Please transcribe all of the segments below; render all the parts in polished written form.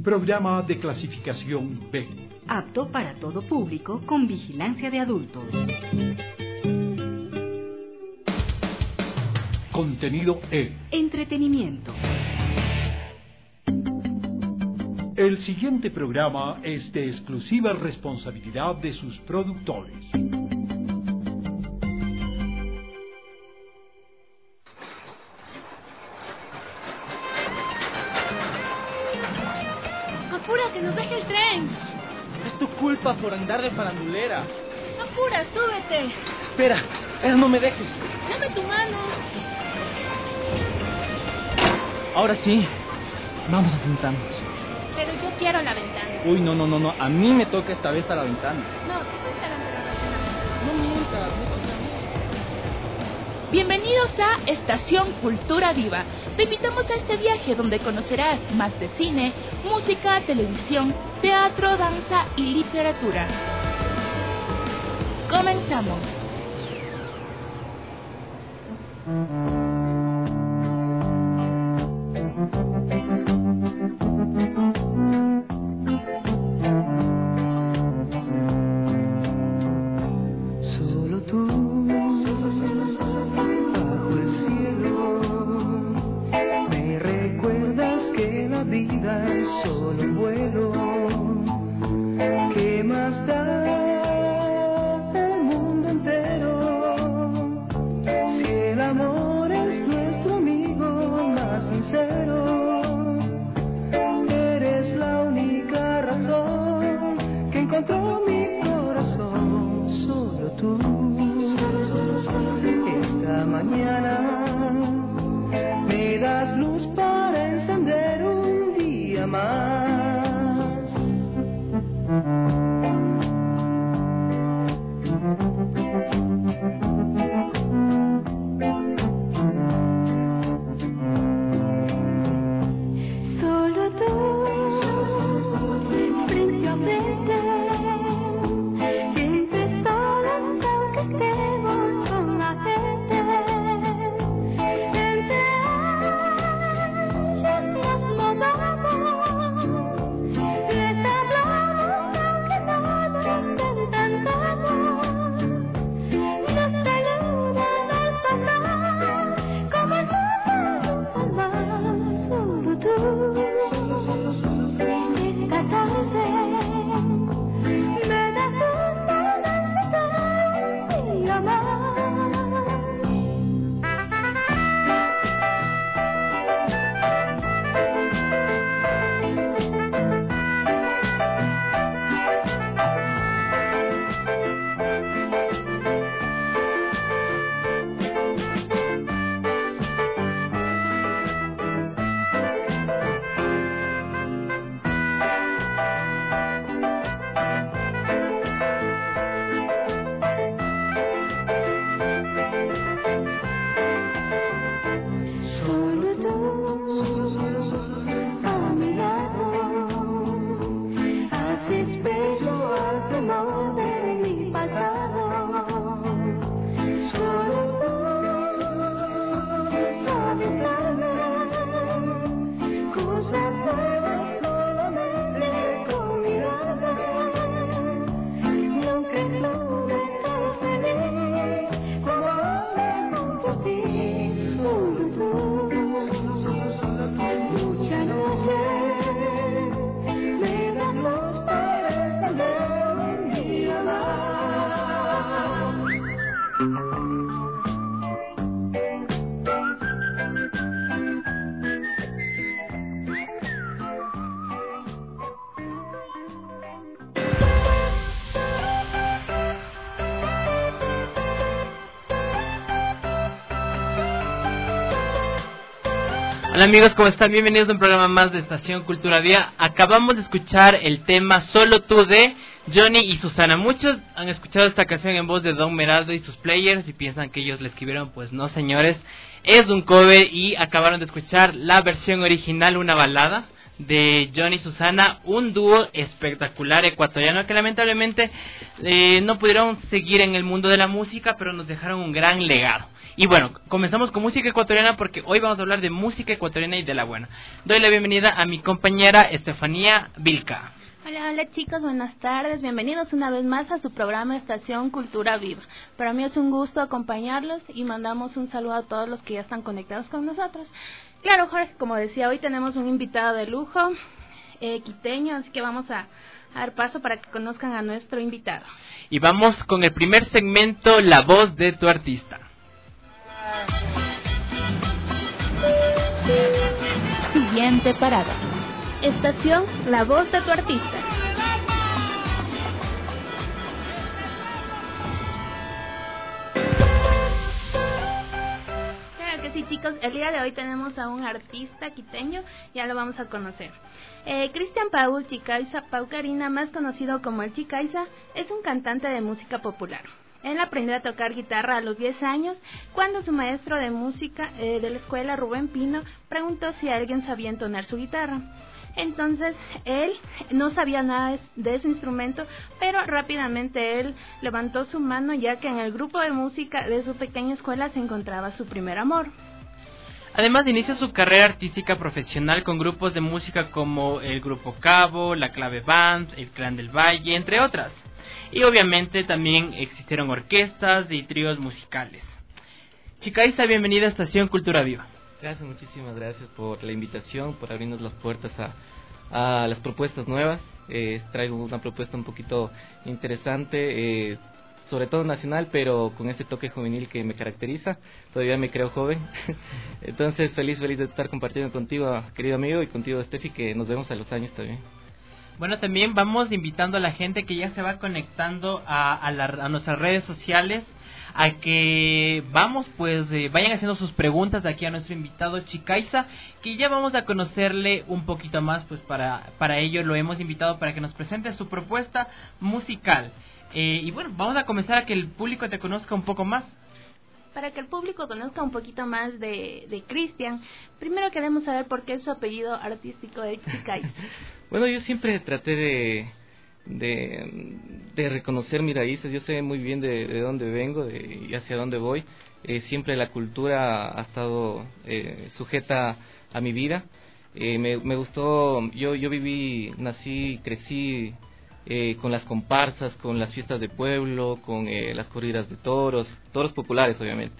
programa de clasificación B. Apto para todo público con vigilancia de adultos. Contenido E. Entretenimiento. El siguiente programa es de exclusiva responsabilidad de sus productores. ¡Apúrate, nos deja el tren! Es tu culpa por andar de farandulera. ¡Apura, súbete! Espera, no me dejes. ¡Dame tu mano! Ahora sí, vamos a sentarnos. Pero yo quiero la ventana. Uy, no, a mí me toca esta vez a la ventana. No, te estoy esperando la ventana. No mientas, me toca a mí. Bienvenidos a Estación Cultura Viva. Te invitamos a este viaje donde conocerás más de cine, música, televisión, teatro, danza y literatura. Comenzamos. Hola amigos, ¿cómo están? Bienvenidos a un programa más de Estación Cultura Día. Acabamos de escuchar el tema Solo Tú de Johnny y Susana. Muchos han escuchado esta canción en voz de Don Meraldo y sus players y piensan que ellos la escribieron. Pues no, señores, es un cover y acabaron de escuchar la versión original, una balada de Johnny y Susana, un dúo espectacular ecuatoriano que lamentablemente no pudieron seguir en el mundo de la música, pero nos dejaron un gran legado. Y bueno, comenzamos con música ecuatoriana porque hoy vamos a hablar de música ecuatoriana y de la buena. Doy la bienvenida a mi compañera Estefanía Vilca. Hola chicos, buenas tardes, bienvenidos una vez más a su programa Estación Cultura Viva. Para mí es un gusto acompañarlos y mandamos un saludo a todos los que ya están conectados con nosotros. Claro, Jorge, como decía, hoy tenemos un invitado de lujo, quiteño, así que vamos a dar paso para que conozcan a nuestro invitado. Y vamos con el primer segmento, La Voz de tu Artista. Siguiente parada. Estación La Voz de tu Artista. Claro que sí, chicos, el día de hoy tenemos a un artista quiteño, ya lo vamos a conocer. Cristian Paul Chicaiza Paucarina, más conocido como el Chicaiza, es un cantante de música popular. Él aprendió a tocar guitarra a los 10 años, cuando su maestro de música de la escuela, Rubén Pino, preguntó si alguien sabía entonar su guitarra. Entonces, él no sabía nada de ese instrumento, pero rápidamente él levantó su mano, ya que en el grupo de música de su pequeña escuela se encontraba su primer amor. Además, inicia su carrera artística profesional con grupos de música como el Grupo Cabo, La Clave Band, el Clan del Valle, entre otras. Y obviamente también existieron orquestas y tríos musicales. Chicaiza, bienvenida a Estación Cultura Viva. Gracias, muchísimas gracias por la invitación, por abrirnos las puertas a las propuestas nuevas. Traigo una propuesta un poquito interesante, sobre todo nacional, pero con este toque juvenil que me caracteriza. Todavía me creo joven. Entonces, feliz de estar compartiendo contigo, querido amigo, y contigo, Steffi, que nos vemos a los años también. Bueno, también vamos invitando a la gente que ya se va conectando a nuestras redes sociales, a que vayan haciendo sus preguntas de aquí a nuestro invitado Chicaiza, que ya vamos a conocerle un poquito más, pues para ello lo hemos invitado para que nos presente su propuesta musical. Y bueno, vamos a comenzar a que el público te conozca un poco más. Para que el público conozca un poquito más de Cristian, primero queremos saber por qué es su apellido artístico de Chicaiza. Bueno, yo siempre traté de reconocer mis raíces. Yo sé muy bien de dónde vengo y hacia dónde voy. Siempre la cultura ha estado sujeta a mi vida. Me gustó, yo nací, crecí con las comparsas, con las fiestas de pueblo, con las corridas de toros populares obviamente.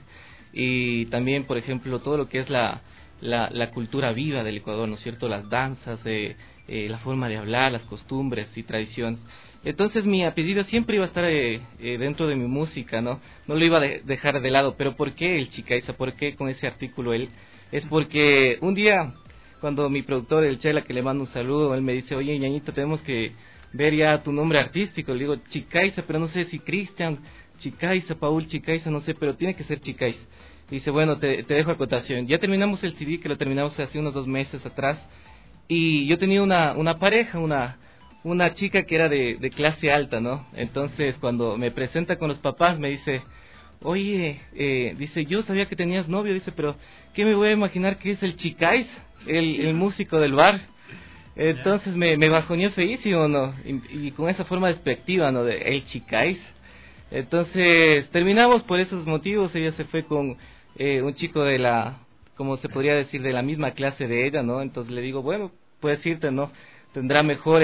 Y también, por ejemplo, todo lo que es la cultura viva del Ecuador, ¿no es cierto? Las danzas, la forma de hablar, las costumbres y tradiciones. Entonces mi apellido siempre iba a estar dentro de mi música, no lo iba a dejar de lado. Pero ¿por qué el Chicaiza? ¿Por qué con ese artículo él? Es porque un día, cuando mi productor, el Chela, que le mando un saludo, él me dice, oye, ñañito, tenemos que ver ya tu nombre artístico. Le digo, Chicaiza, pero no sé si Cristian Chicaiza, Paul Chicaiza, no sé, pero tiene que ser Chicaiza. Dice, bueno, te dejo acotación. Ya terminamos el CD, que lo terminamos hace unos 2 meses atrás, y yo tenía una pareja, una chica que era de clase alta, ¿no? Entonces, cuando me presenta con los papás, me dice, oye, dice, yo sabía que tenías novio, dice, pero ¿qué me voy a imaginar que es el Chicaiza, el músico del bar? Entonces me bajoneó feísimo, ¿no? Y con esa forma despectiva, ¿no? De el Chicaiza. Entonces terminamos por esos motivos. Ella se fue con un chico como se podría decir, de la misma clase de ella, ¿no? Entonces le digo, bueno, puedes irte, ¿no? Tendrá mejor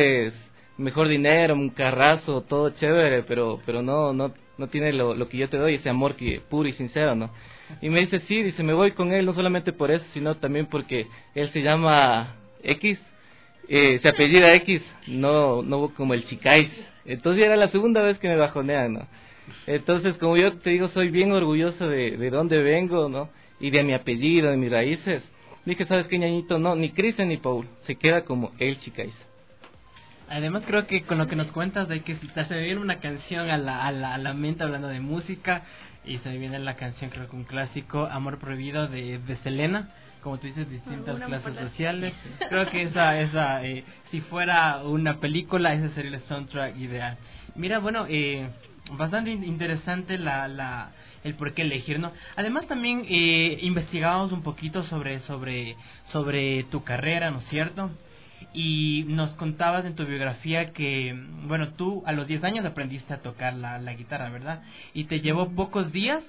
dinero, un carrazo, todo chévere, pero no tiene lo que yo te doy, ese amor puro y sincero, ¿no? Y me dice, sí, dice, me voy con él, no solamente por eso, sino también porque él se llama X, se apellida X, no como el Chicaiza. Entonces era la segunda vez que me bajonean, ¿no? Entonces, como yo te digo, soy bien orgulloso de dónde vengo, ¿no? Y de mi apellido, de mis raíces. Dije, ¿sabes qué, ñañito? No, ni Cristian ni Paul, se queda como el Chicaiza. Además, creo que con lo que nos cuentas de que si se me viene una canción a la mente hablando de música, y se me viene la canción, creo que un clásico, Amor Prohibido de Selena, como tú dices, distintas clases sociales. Creo que esa si fuera una película, ese sería el soundtrack ideal. Mira, bueno, bastante interesante el por qué elegir, ¿no? Además también investigamos un poquito sobre tu carrera, ¿no es cierto? y nos contabas en tu biografía que, bueno, tú a los 10 años aprendiste a tocar la guitarra, ¿verdad? Y te llevó pocos días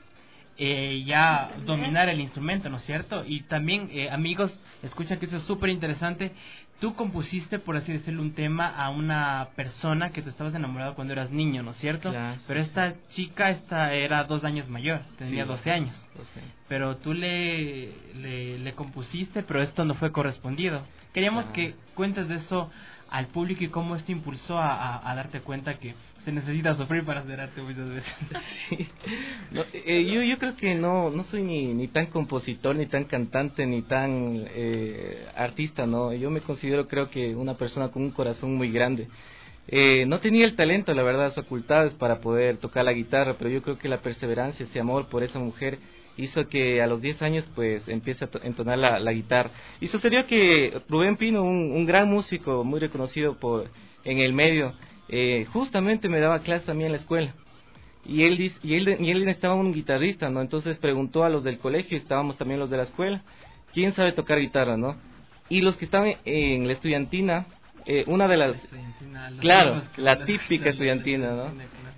ya dominar el instrumento, ¿no es cierto? Y también, amigos, escucha que eso es súper interesante. Tú compusiste, por así decirlo, un tema a una persona que tú estabas enamorado cuando eras niño, ¿no es cierto? Claro, sí, pero esta chica, era 2 años mayor, tenía 12 años. 12. Pero tú le compusiste, pero esto no fue correspondido. Queríamos que cuentes de eso al público y cómo esto impulsó a darte cuenta que se necesita sufrir para hacer arte muchas veces. Sí. No, yo creo que no soy ni tan compositor, ni tan cantante, ni tan artista, ¿no? Yo me considero, creo que una persona con un corazón muy grande. No tenía el talento, la verdad, las facultades para poder tocar la guitarra, pero yo creo que la perseverancia, ese amor por esa mujer hizo que a los 10 años pues empiece a entonar la guitarra. Y sucedió que Rubén Pino, un gran músico muy reconocido en el medio, justamente me daba clases a mí en la escuela. Y él necesitaba un guitarrista, ¿no? Entonces preguntó a los del colegio, y estábamos también los de la escuela, ¿quién sabe tocar guitarra, no? Y los que estaban en la estudiantina, una de las... Claro, la típica estudiantina, ¿no?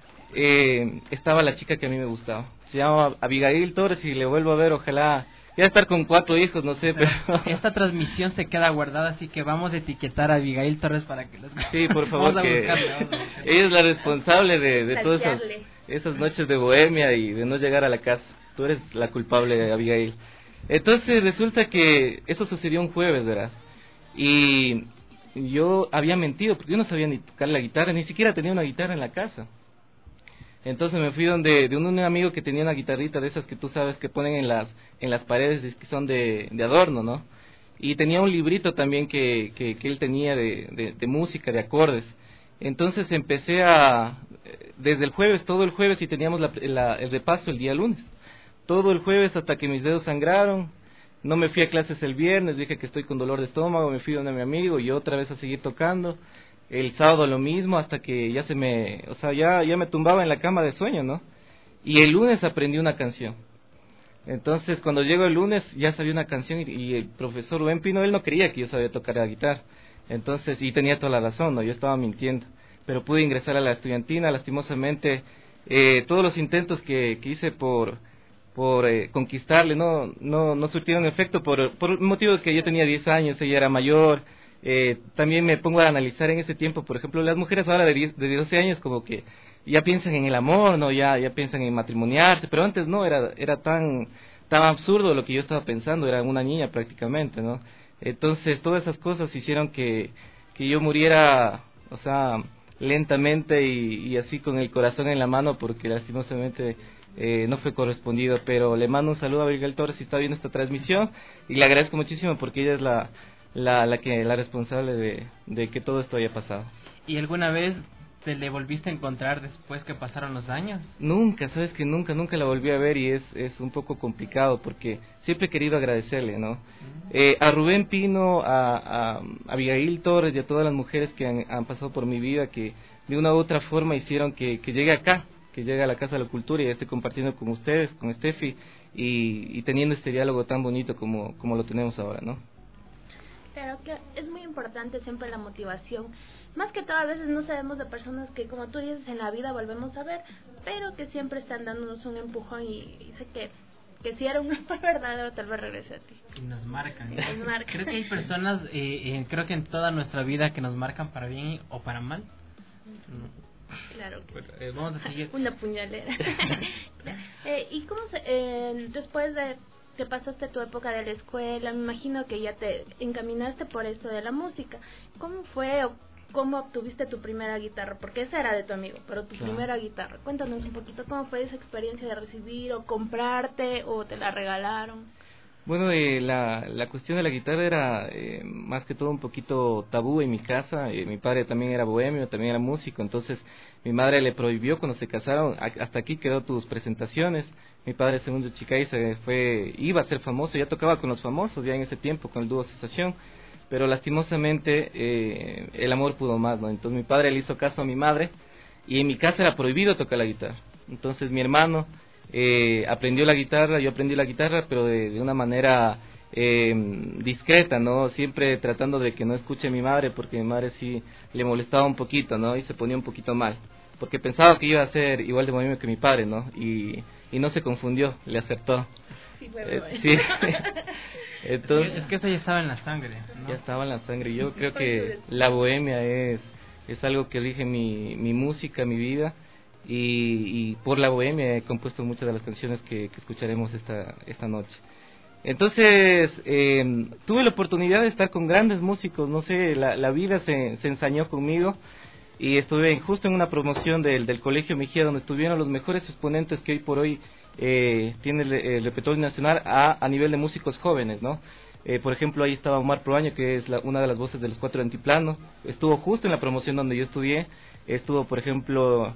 Estaba la chica que a mí me gustaba. Se llamaba Abigail Torres y le vuelvo a ver, ojalá ya estar con 4 hijos, no sé, pero... Esta transmisión se queda guardada, así que vamos a etiquetar a Abigail Torres para que los... Sí, por favor, que ella es la responsable de todas esas noches de bohemia y de no llegar a la casa. Tú eres la culpable, Abigail. Entonces resulta que eso sucedió un jueves, ¿verdad? Y yo había mentido porque yo no sabía ni tocar la guitarra, ni siquiera tenía una guitarra en la casa. Entonces me fui de un amigo que tenía una guitarrita de esas que tú sabes que ponen en las paredes y que son de adorno, ¿no? Y tenía un librito también que él tenía de música, de acordes. Entonces empecé desde el jueves, todo el jueves, y teníamos el repaso el día lunes. Todo el jueves hasta que mis dedos sangraron. No me fui a clases el viernes, dije que estoy con dolor de estómago, me fui donde mi amigo y otra vez a seguir tocando. El sábado lo mismo, hasta que ya ya me tumbaba en la cama de sueño, ¿no? Y el lunes aprendí una canción. Entonces, cuando llego el lunes, ya sabía una canción y el profesor Rubén Pino, él no creía que yo sabía tocar la guitarra. Entonces, y tenía toda la razón, ¿no? Yo estaba mintiendo. Pero pude ingresar a la estudiantina, lastimosamente, todos los intentos que hice por conquistarle, no surtieron efecto por el motivo de que yo tenía 10 años, ella era mayor. También me pongo a analizar en ese tiempo, por ejemplo, las mujeres ahora de 12 años como que ya piensan en el amor, no, ya piensan en matrimoniarse, pero antes no, era tan absurdo lo que yo estaba pensando, era una niña prácticamente, ¿no? Entonces todas esas cosas hicieron que yo muriera, lentamente y así con el corazón en la mano, porque lastimosamente no fue correspondido. Pero le mando un saludo a Abigail Torres si está viendo esta transmisión y le agradezco muchísimo porque ella es la responsable de que todo esto haya pasado. ¿Y alguna vez te le volviste a encontrar después que pasaron los años? Nunca, sabes que nunca la volví a ver y es un poco complicado porque siempre he querido agradecerle, ¿no? A Rubén Pino, a Abigail Torres y a todas las mujeres que han pasado por mi vida, que de una u otra forma hicieron que llegue acá, que llegue a la Casa de la Cultura y esté compartiendo con ustedes, con Steffi y teniendo este diálogo tan bonito como lo tenemos ahora, ¿no? Claro que es muy importante siempre la motivación. Más que todo, a veces no sabemos de personas que, como tú dices, en la vida volvemos a ver, pero que siempre están dándonos un empujón y sé que si era un amor verdadero, tal vez regrese a ti. Y nos marcan. Creo que hay personas, creo que en toda nuestra vida que nos marcan para bien o para mal. Claro que pues, vamos a seguir. Una puñalera. ¿Y cómo después de que pasaste tu época de la escuela, me imagino que ya te encaminaste por esto de la música? ¿Cómo fue o cómo obtuviste tu primera guitarra? Porque esa era de tu amigo, pero tu primera guitarra. Cuéntanos un poquito cómo fue esa experiencia de recibir o comprarte o te la regalaron. Bueno, la cuestión de la guitarra era más que todo un poquito tabú en mi casa. Mi padre también era bohemio, también era músico, entonces mi madre le prohibió cuando se casaron, hasta aquí quedó tus presentaciones. Mi padre, segundo Chicaiza, iba a ser famoso, ya tocaba con los famosos ya en ese tiempo, con el dúo Sensación, pero lastimosamente el amor pudo más, ¿no? Entonces mi padre le hizo caso a mi madre y en mi casa era prohibido tocar la guitarra. Entonces mi hermano aprendió la guitarra, yo aprendí la guitarra, pero de una manera discreta, ¿no? Siempre tratando de que no escuche mi madre, porque mi madre sí le molestaba un poquito, ¿no? Y se ponía un poquito mal, porque pensaba que iba a ser igual de bohemio que mi padre, ¿no? Y no se confundió, le acertó. Sí. Entonces, es que eso ya estaba en la sangre, ¿no? Ya estaba en la sangre. Yo creo que la bohemia es algo que rige mi música, mi vida, y por la bohemia he compuesto muchas de las canciones que escucharemos esta noche. Entonces, tuve la oportunidad de estar con grandes músicos, no sé, la vida se ensañó conmigo, y estuve justo en una promoción del Colegio Mejía, donde estuvieron los mejores exponentes que hoy por hoy tiene el repertorio nacional a nivel de músicos jóvenes, ¿no? Por ejemplo, ahí estaba Omar Proaño, que es una de las voces de los Cuatro de Antiplano, estuvo justo en la promoción donde yo estudié. Estuvo, por ejemplo,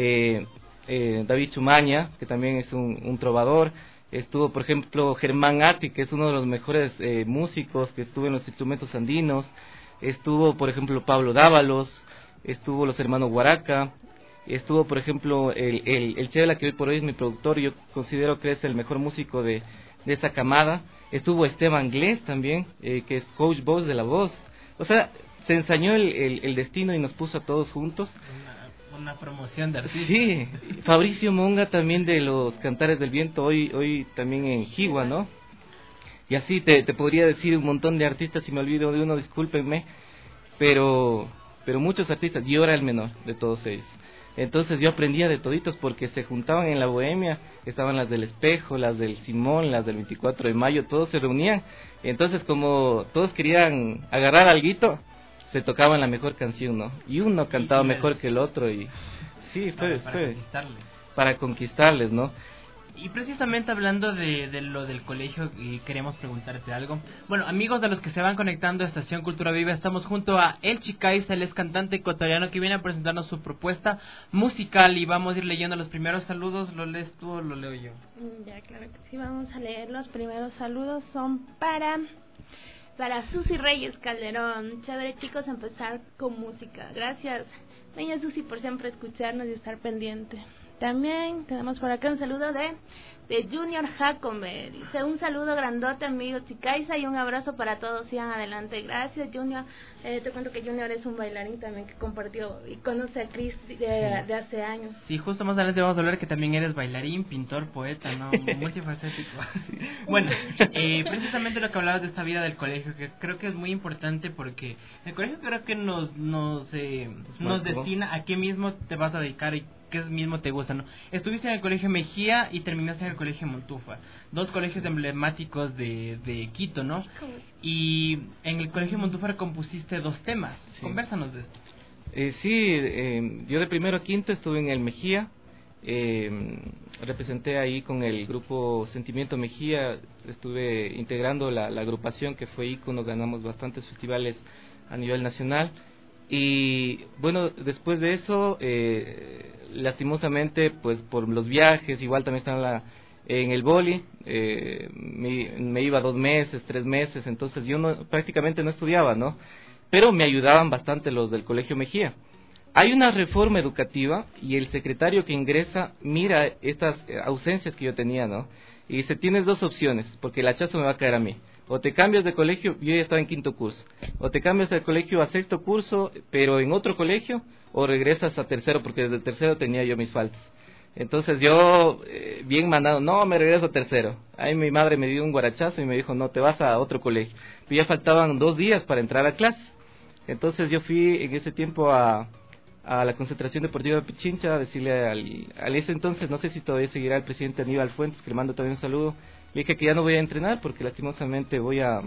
David Chumaña, que también es un trovador. Estuvo, por ejemplo, Germán Atti, que es uno de los mejores músicos, que estuvo en los instrumentos andinos. Estuvo, por ejemplo, Pablo Dávalos. Estuvo los hermanos Guaraca. Estuvo, por ejemplo, el Chela, que hoy por hoy es mi productor. Yo considero que es el mejor músico de esa camada. Estuvo Esteban Glés también, que es coach voz de la voz. O sea, se ensañó el destino y nos puso a todos juntos. Una promoción de artistas. Sí, Fabricio Monga también, de los Cantares del Viento, hoy también en Jigua, ¿no? Y así te podría decir un montón de artistas, si me olvido de uno, discúlpenme, pero muchos artistas. Yo era el menor de todos ellos. Entonces yo aprendía de toditos, porque se juntaban en la bohemia, estaban las del Espejo, las del Simón, las del 24 de mayo, todos se reunían. Entonces, como todos querían agarrar alguito, se tocaban la mejor canción, ¿no? Y uno cantaba mejor que el otro, y sí, fue para conquistarles, ¿no? Y precisamente hablando de lo del colegio, queremos preguntarte algo. Bueno, amigos de los que se van conectando a Estación Cultura Viva, estamos junto a El Chicaiza, él es cantante ecuatoriano que viene a presentarnos su propuesta musical, y vamos a ir leyendo los primeros saludos. ¿Lo lees tú o lo leo yo? Ya, claro que sí, vamos a leer los primeros saludos. Son para Susi Reyes Calderón. Chévere, chicos, empezar con música. Gracias, doña Susi, por siempre escucharnos y estar pendiente. También tenemos por acá un saludo de Junior Jacome. Dice: un saludo grandote, amigo Chicaiza, y un abrazo para todos. Sigan adelante. Gracias, Junior. Te cuento que Junior es un bailarín también que compartió y conoce a Chris de hace años. Sí, justo más adelante vamos a hablar que también eres bailarín, pintor, poeta, ¿no? Multifacético. Bueno, precisamente lo que hablabas de esta vida del colegio, que creo que es muy importante, porque el colegio creo que nos destina a qué mismo te vas a dedicar y qué mismo te gusta, ¿no? Estuviste en el Colegio Mejía y terminaste en el Colegio Montúfar, dos colegios emblemáticos de Quito, ¿no? Y en el Colegio Montúfar compusiste 2 temas. Sí. Convérsanos de esto. Yo de primero a quinto estuve en el Mejía, representé ahí con el grupo Sentimiento Mejía, estuve integrando la agrupación que fue ícono, ganamos bastantes festivales a nivel nacional. Y bueno, después de eso, lastimosamente, pues por los viajes, igual también estaba en el boli, me iba 2 meses, 3 meses, entonces yo prácticamente no estudiaba, ¿no? Pero me ayudaban bastante los del Colegio Mejía. Hay una reforma educativa y el secretario que ingresa mira estas ausencias que yo tenía, ¿no? Y dice: tienes 2 opciones, porque el hachazo me va a caer a mí. O te cambias de colegio, yo ya estaba en 5º curso, o te cambias de colegio a 6º curso, pero en otro colegio, o regresas a 3º, porque desde 3º tenía yo mis faltas. Entonces yo, bien mandado, no, me regreso a 3º. Ahí mi madre me dio un guarachazo y me dijo: no, te vas a otro colegio. Pero ya faltaban 2 días para entrar a clase. Entonces yo fui en ese tiempo a la concentración deportiva de Pichincha a decirle al ese entonces, no sé si todavía seguirá, el presidente Aníbal Fuentes, que le mando también un saludo. Le dije que ya no voy a entrenar porque lastimosamente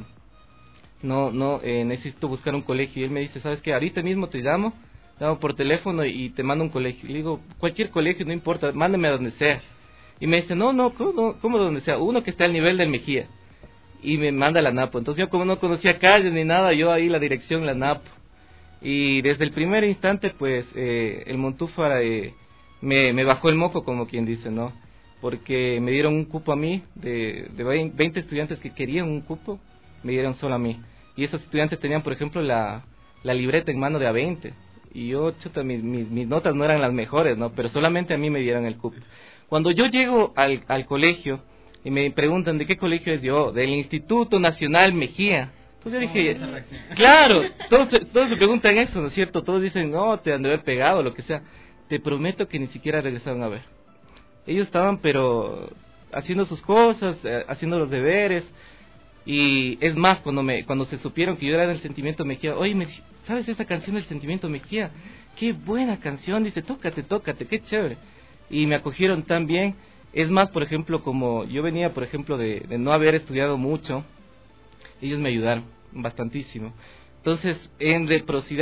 necesito buscar un colegio. Y él me dice: ¿sabes qué? Ahorita mismo te llamo por teléfono y te mando un colegio. Y le digo: cualquier colegio, no importa, mándame a donde sea. Y me dice: no, ¿cómo donde sea? Uno que está al nivel del Mejía. Y me manda a la Napo. Entonces yo, como no conocía calles ni nada, yo ahí la dirección, la Napo. Y desde el primer instante, pues, el Montúfar me bajó el moco, como quien dice, ¿no? Porque me dieron un cupo a mí, de 20 estudiantes que querían un cupo, me dieron solo a mí. Y esos estudiantes tenían, por ejemplo, la libreta en mano de A20. Y yo, mis notas no eran las mejores, ¿no? Pero solamente a mí me dieron el cupo. Cuando yo llego al colegio, y me preguntan, ¿de qué colegio es yo? Del Instituto Nacional Mejía. Entonces yo dije, claro, todos se preguntan eso, ¿no es cierto? Todos dicen, no, te han de haber pegado, lo que sea. Te prometo que ni siquiera regresaron a ver. Ellos estaban, pero haciendo sus cosas, haciendo los deberes. Y es más, cuando se supieron que yo era del Sentimiento Mejía, oye, ¿sabes esa canción del Sentimiento Mejía? Qué buena canción, dice, tócate, qué chévere. Y me acogieron tan bien. Es más, por ejemplo, como yo venía, por ejemplo, de no haber estudiado mucho, ellos me ayudaron bastantísimo. Entonces, en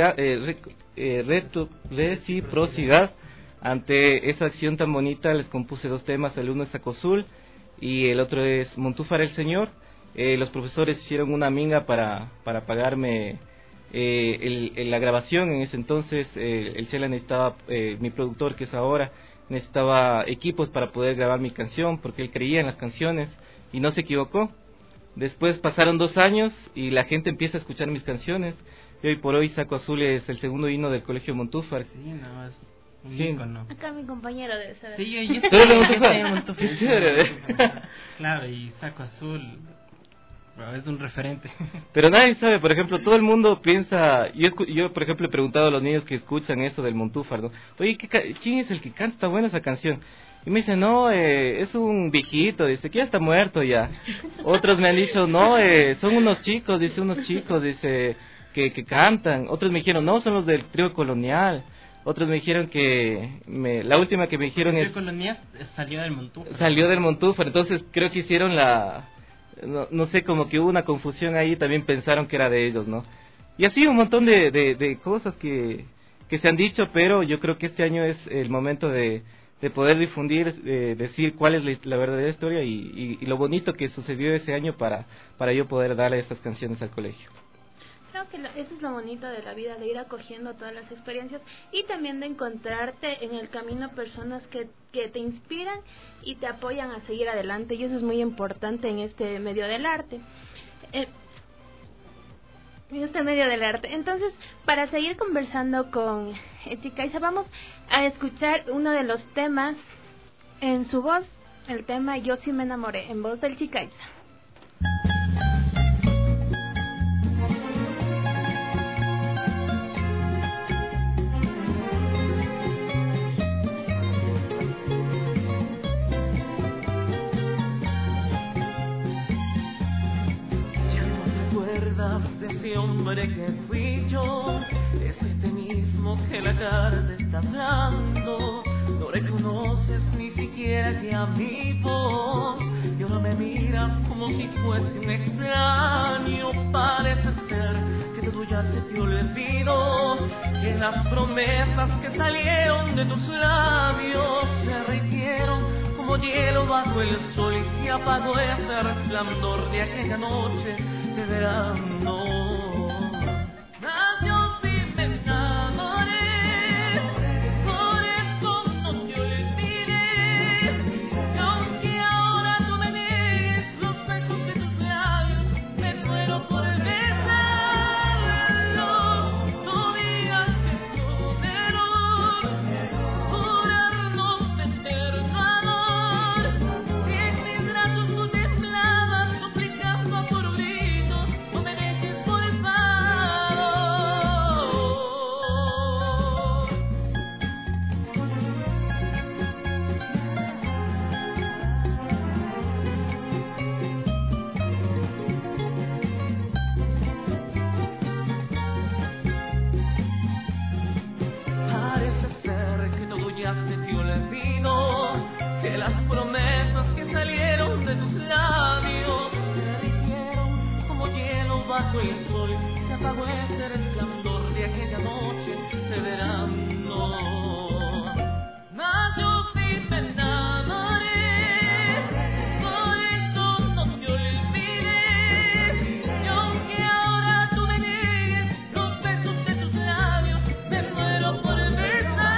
reciprocidad, ante esa acción tan bonita, les compuse 2 temas. El uno es Saco Azul y el otro es Montúfar el Señor. Los profesores hicieron una minga para pagarme la grabación. En ese entonces el Chela necesitaba, mi productor que es ahora, necesitaba equipos para poder grabar mi canción, porque él creía en las canciones y no se equivocó. Después pasaron 2 años y la gente empieza a escuchar mis canciones, y hoy por hoy Saco Azul es el segundo himno del Colegio Montúfar. Sí, nada más. Sí. Acá mi compañero debe saber. Sí, yo ¿Tú eres de estoy en Montúfar? Montúfar. Qué chévere. Claro, y Saco Azul, bueno, es un referente. Pero nadie sabe, por ejemplo, todo el mundo piensa, yo por ejemplo he preguntado a los niños que escuchan eso del Montúfar, ¿no? Oye, ¿quién es el que canta? Está buena esa canción. Y me dicen, no, es un viejito, dice, que ya está muerto ya. Otros me han dicho, no, son unos chicos, dice, que cantan. Otros me dijeron, no, son los del trío colonial. Otros me dijeron la última que me dijeron El es... trío colonial salió del Montúfar. Salió del Montúfar, entonces creo que hicieron no sé, como que hubo una confusión ahí, también pensaron que era de ellos, ¿no? Y así un montón de cosas que se han dicho, pero yo creo que este año es el momento de poder difundir, decir cuál es la verdadera historia y lo bonito que sucedió ese año para yo poder darle estas canciones al colegio. Creo que eso es lo bonito de la vida, de ir acogiendo todas las experiencias y también de encontrarte en el camino personas que te inspiran y te apoyan a seguir adelante, y eso es muy importante en este medio del arte. Entonces, para seguir conversando con Chicaiza, vamos a escuchar uno de los temas en su voz, el tema Yo sí me enamoré, en voz del Chicaiza. De ese hombre que fui yo, es este mismo que la carta está hablando. No reconoces ni siquiera que a mi voz, y ahora me miras como si fuese un extraño. Parece ser que todo ya se te olvidó, que las promesas que salieron de tus labios se derritieron como hielo bajo el sol, y se apagó ese resplandor de aquella noche de verano. Mas yo sí me enamoré, por eso no te olvidé. Y aunque ahora tú me niegues los besos de tus labios, me muero por besarlos. No digas que es un error, jurarnos eterno amor. Si en mis brazos tú temblabas, suplicando por gritos, no me dejes por favor. Parece ser que todo ya se te olvidó, que las promesas que salieron de tus labios se derritieron como hielo bajo el sol, se apagó ese resplandor de aquella noche de verano. Mas yo sí me enamoré, por eso no te olvidé. Y aunque ahora tú me niegues los besos de tus labios, me muero por besarlos.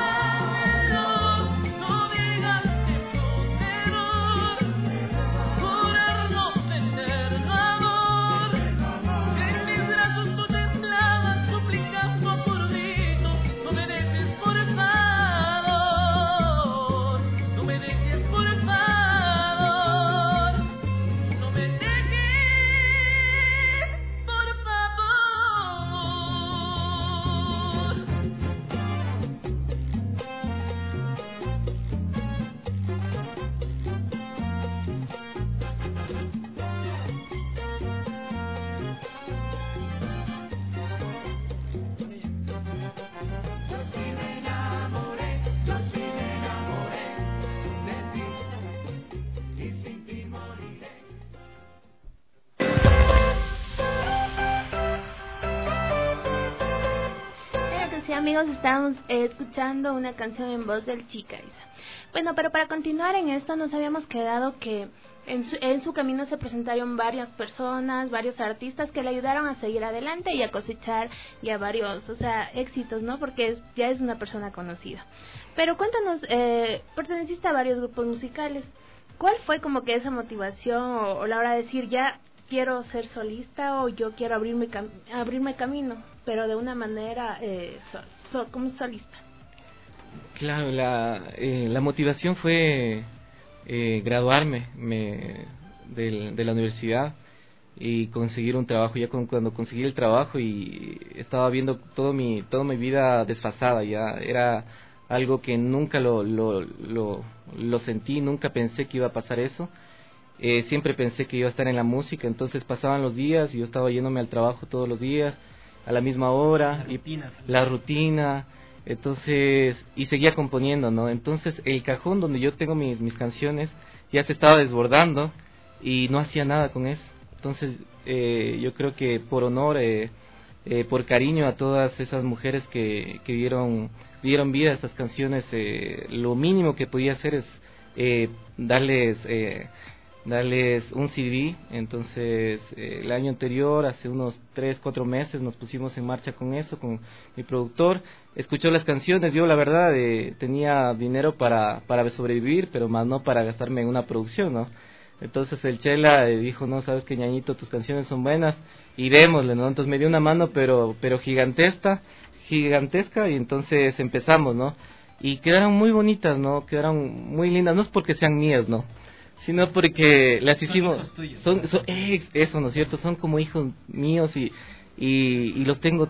No digas que es un error, jurarnos eterno amor. Que en mis brazos tú temblabas, Sí, amigos, estábamos escuchando una canción en voz del Chicaiza. Bueno, pero para continuar en esto nos habíamos quedado que en su camino se presentaron varias personas, varios artistas que le ayudaron a seguir adelante y a cosechar ya varios, éxitos, ¿no? Porque ya es una persona conocida. Pero cuéntanos, perteneciste a varios grupos musicales. ¿Cuál fue como que esa motivación o la hora de decir ya quiero ser solista o yo quiero abrirme camino, pero de una manera como solista? Claro, la motivación fue graduarme de la universidad y conseguir un trabajo. Ya cuando conseguí el trabajo y estaba viendo toda mi vida desfasada, ya era algo que nunca lo sentí, nunca pensé que iba a pasar eso. Siempre pensé que iba a estar en la música, entonces pasaban los días y yo estaba yéndome al trabajo todos los días a la misma hora, la rutina, entonces, y seguía componiendo, ¿no? Entonces el cajón donde yo tengo mis canciones ya se estaba desbordando y no hacía nada con eso. Entonces yo creo que por honor, por cariño a todas esas mujeres que dieron vida a estas canciones, lo mínimo que podía hacer es darles un CD. Entonces el año anterior, hace unos 3-4 meses, nos pusimos en marcha con eso, con mi productor. Escuchó las canciones, yo la verdad tenía dinero para sobrevivir, pero más no para gastarme en una producción, ¿no? Entonces el Chela dijo, no, sabes que Ñañito, tus canciones son buenas y démosle, ¿no? Entonces me dio una mano pero gigantesca, y entonces empezamos, ¿no? Y quedaron muy bonitas, ¿no? Quedaron muy lindas, no es porque sean mías, ¿no? Sino porque las hicimos, son eso, ¿no es cierto? Son como hijos míos y los tengo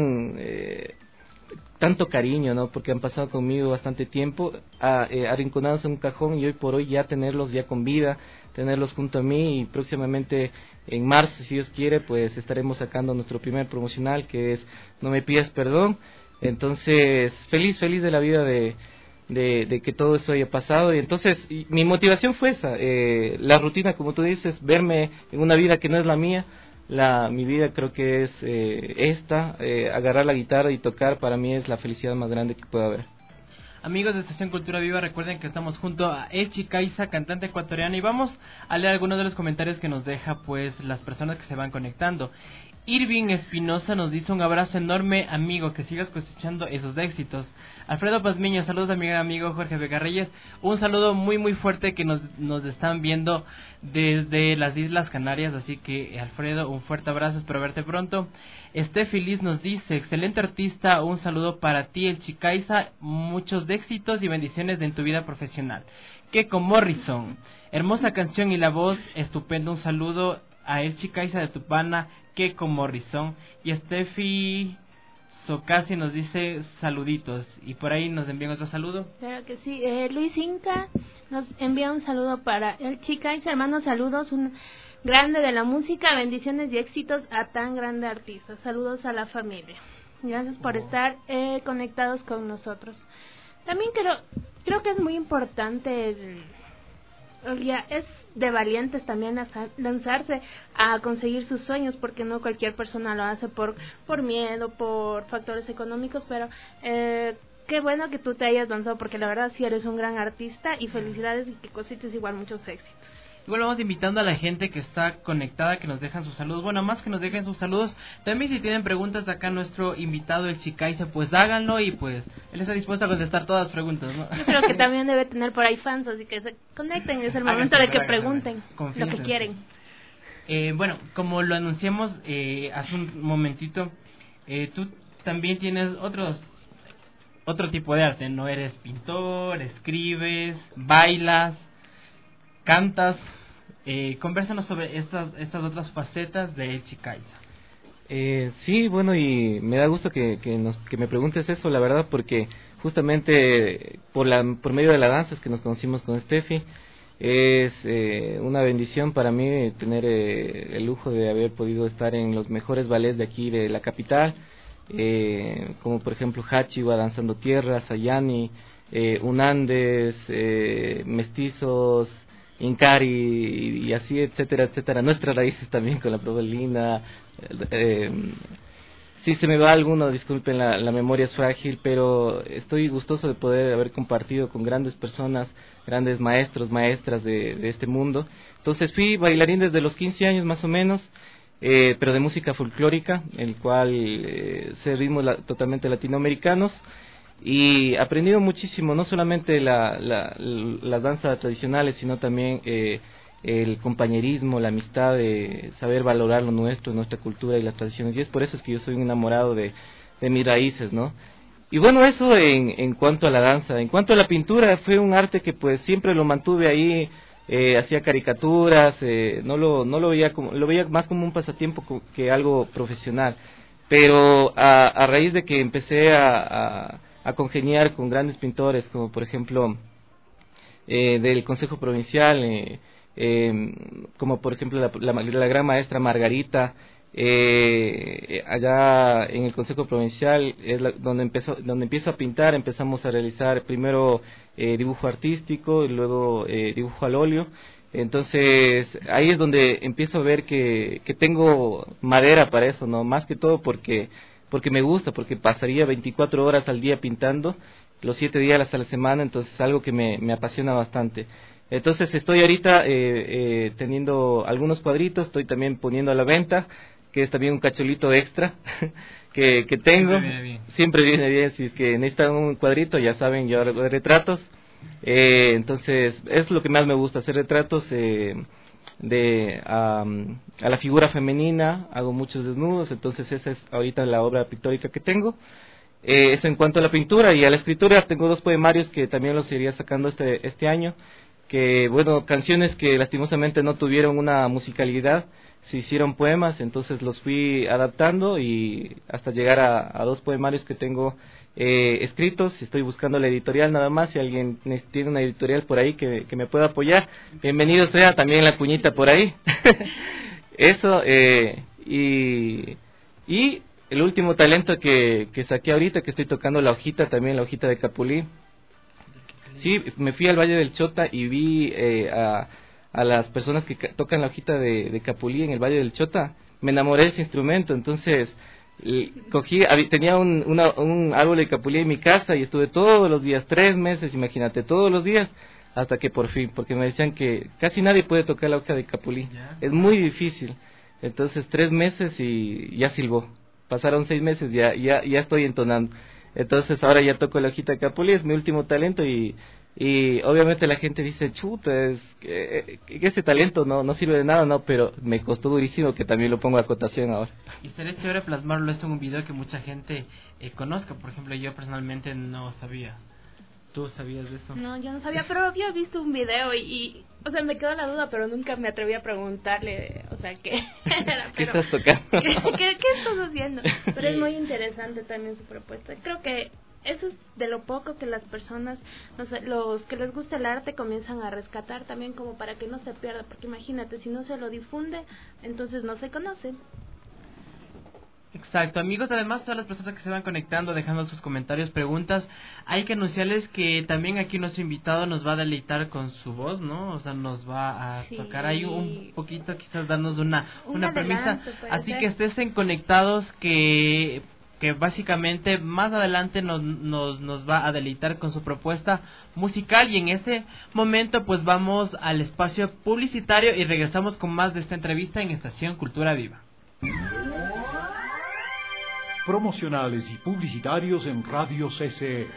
tanto cariño, ¿no? Porque han pasado conmigo bastante tiempo arrinconados en un cajón, y hoy por hoy ya tenerlos ya con vida, tenerlos junto a mí, y próximamente en marzo, si Dios quiere, pues estaremos sacando nuestro primer promocional, que es No me pidas perdón. Entonces feliz de la vida de que todo eso haya pasado. Y entonces mi motivación fue esa, la rutina, como tú dices, verme en una vida que no es la mía. Mi vida creo que es agarrar la guitarra y tocar, para mí es la felicidad más grande que pueda haber. Amigos de Estación Cultura Viva, recuerden que estamos junto a El Chicaiza, cantante ecuatoriano, y vamos a leer algunos de los comentarios que nos deja pues las personas que se van conectando. Irving Espinosa nos dice: un abrazo enorme, amigo, que sigas cosechando esos éxitos. Alfredo Pazmiño, saludos a mi gran amigo Jorge Vega Reyes, un saludo muy muy fuerte, que nos están viendo desde las Islas Canarias, así que Alfredo, un fuerte abrazo, espero verte pronto. Steffi Liz nos dice: excelente artista, un saludo para ti, El Chicaiza, muchos éxitos y bendiciones en tu vida profesional. Keiko Morrison, hermosa canción y la voz estupendo, un saludo a El Chicaiza de Tupana, Keiko Morrison. Y Steffi Socasi nos dice saluditos, y por ahí nos envían otro saludo. Claro que sí, Luis Inca nos envía un saludo para El Chicaiza, hermanos, saludos, un grande de la música, bendiciones y éxitos a tan grande artista, saludos a la familia, gracias por estar conectados con nosotros. También creo que es muy importante, es de valientes también lanzarse a conseguir sus sueños, porque no cualquier persona lo hace por miedo, por factores económicos, pero qué bueno que tú te hayas lanzado, porque la verdad sí eres un gran artista, y felicidades, y que coseches igual muchos éxitos. Igual vamos invitando a la gente que está conectada, que nos dejan sus saludos. Bueno, más que nos dejen sus saludos, también si tienen preguntas de acá nuestro invitado El Chicaiza, pues háganlo, y pues él está dispuesto a contestar todas las preguntas, ¿no? Yo creo que también debe tener por ahí fans, así que se conecten, es el momento de que pregunten lo que quieren. Bueno, como lo anunciamos hace un momentito, tú también tienes otro tipo de arte, ¿no? Eres pintor, escribes, bailas, cantas. Convérsanos sobre estas otras facetas de El Chicaiza. Sí, bueno, y me da gusto que me preguntes eso, la verdad, porque justamente por medio de la danza es que nos conocimos con Steffi. Es una bendición para mí tener el lujo de haber podido estar en los mejores ballets de aquí de la capital, como por ejemplo Hachiwa, Danzando Tierra, Sayani, Unandes, Mestizos, Incari, y así, etcétera, etcétera. Nuestras raíces también con la Provelina. Si se me va alguno, disculpen, la memoria es frágil, pero estoy gustoso de poder haber compartido con grandes personas, grandes maestros, maestras de este mundo. Entonces fui bailarín desde los 15 años más o menos, pero de música folclórica, el cual sé ritmos totalmente latinoamericanos, y aprendido muchísimo, no solamente las danzas tradicionales, sino también el compañerismo, la amistad, de saber valorar lo nuestro, nuestra cultura y las tradiciones, y es por eso es que yo soy un enamorado de mis raíces, ¿no? Y bueno, eso en cuanto a la danza. En cuanto a la pintura, fue un arte que pues siempre lo mantuve ahí, hacía caricaturas, no lo veía lo veía más como un pasatiempo que algo profesional, pero a raíz de que empecé a congeniar con grandes pintores, como por ejemplo del Consejo Provincial, como por ejemplo la gran maestra Margarita, allá en el Consejo Provincial es donde empiezo a pintar. Empezamos a realizar primero dibujo artístico y luego dibujo al óleo. Entonces ahí es donde empiezo a ver que tengo madera para eso, no, más que todo porque me gusta, porque pasaría 24 horas al día pintando, los 7 días a la semana. Entonces es algo que me apasiona bastante. Entonces estoy ahorita teniendo algunos cuadritos, estoy también poniendo a la venta, que es también un cacholito extra que tengo. Siempre viene bien, si es que necesitan un cuadrito, ya saben, yo hago retratos. Entonces es lo que más me gusta, hacer retratos a la figura femenina. Hago muchos desnudos, entonces esa es ahorita la obra pictórica que tengo. Eso en cuanto a la pintura. Y a la escritura, tengo 2 poemarios que también los iría sacando este año, que bueno, canciones que lastimosamente no tuvieron una musicalidad, se hicieron poemas, entonces los fui adaptando y hasta llegar a 2 poemarios que tengo escritos. Estoy buscando la editorial nada más, si alguien tiene una editorial por ahí que me pueda apoyar, bienvenido sea, también la cuñita por ahí. Eso, y el último talento que saqué ahorita, que estoy tocando la hojita, también la hojita de capulí. Sí, me fui al Valle del Chota y vi a las personas que tocan la hojita de capulí en el Valle del Chota. Me enamoré de ese instrumento, entonces tenía un árbol de capulí en mi casa y estuve todos los días, 3 meses, imagínate, todos los días, hasta que por fin, porque me decían que casi nadie puede tocar la hoja de capulí, es muy difícil. Entonces 3 meses y ya silbó. Pasaron 6 meses, ya estoy entonando. Entonces ahora ya toco la hojita de capulí, es mi último talento, y obviamente la gente dice, chuta, que ese talento no sirve de nada, no, pero me costó durísimo, que también lo pongo a cotación ahora. Y sería chévere plasmarlo esto en un video que mucha gente conozca. Por ejemplo, yo personalmente no sabía. ¿Tú sabías de eso? No, yo no sabía, pero había visto un video y o sea, me quedó la duda, pero nunca me atreví a preguntarle, o sea, ¿qué era? ¿Qué estás tocando? ¿Qué estás haciendo? Pero es muy interesante también su propuesta. Creo que eso es de lo poco que las personas, no sé, los que les gusta el arte comienzan a rescatar también, como para que no se pierda, porque imagínate, si no se lo difunde, entonces no se conoce. Exacto, amigos, además todas las personas que se van conectando, dejando sus comentarios, preguntas, hay que anunciarles que también aquí nuestro invitado nos va a deleitar con su voz, ¿no? O sea, nos va a tocar ahí un poquito, quizás darnos una premisa, así que estén conectados, que básicamente más adelante nos va a deleitar con su propuesta musical. Y en este momento pues vamos al espacio publicitario y regresamos con más de esta entrevista en Estación Cultura Viva. Promocionales y publicitarios en Radio CC.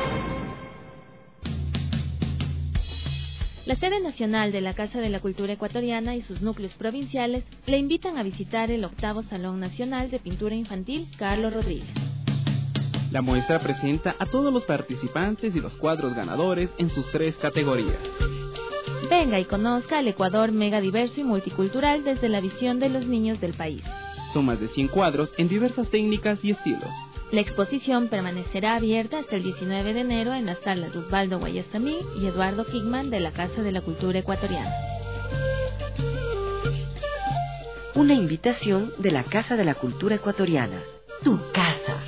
La sede nacional de la Casa de la Cultura Ecuatoriana y sus núcleos provinciales le invitan a visitar el 8º Salón Nacional de Pintura Infantil Carlos Rodríguez. La muestra presenta a todos los participantes y los cuadros ganadores en sus 3 categorías. Venga y conozca el Ecuador mega diverso y multicultural desde la visión de los niños del país. Son más de 100 cuadros en diversas técnicas y estilos. La exposición permanecerá abierta hasta el 19 de enero en las salas de Osvaldo Guayasamí y Eduardo Kigman de la Casa de la Cultura Ecuatoriana. Una invitación de la Casa de la Cultura Ecuatoriana. Tu casa.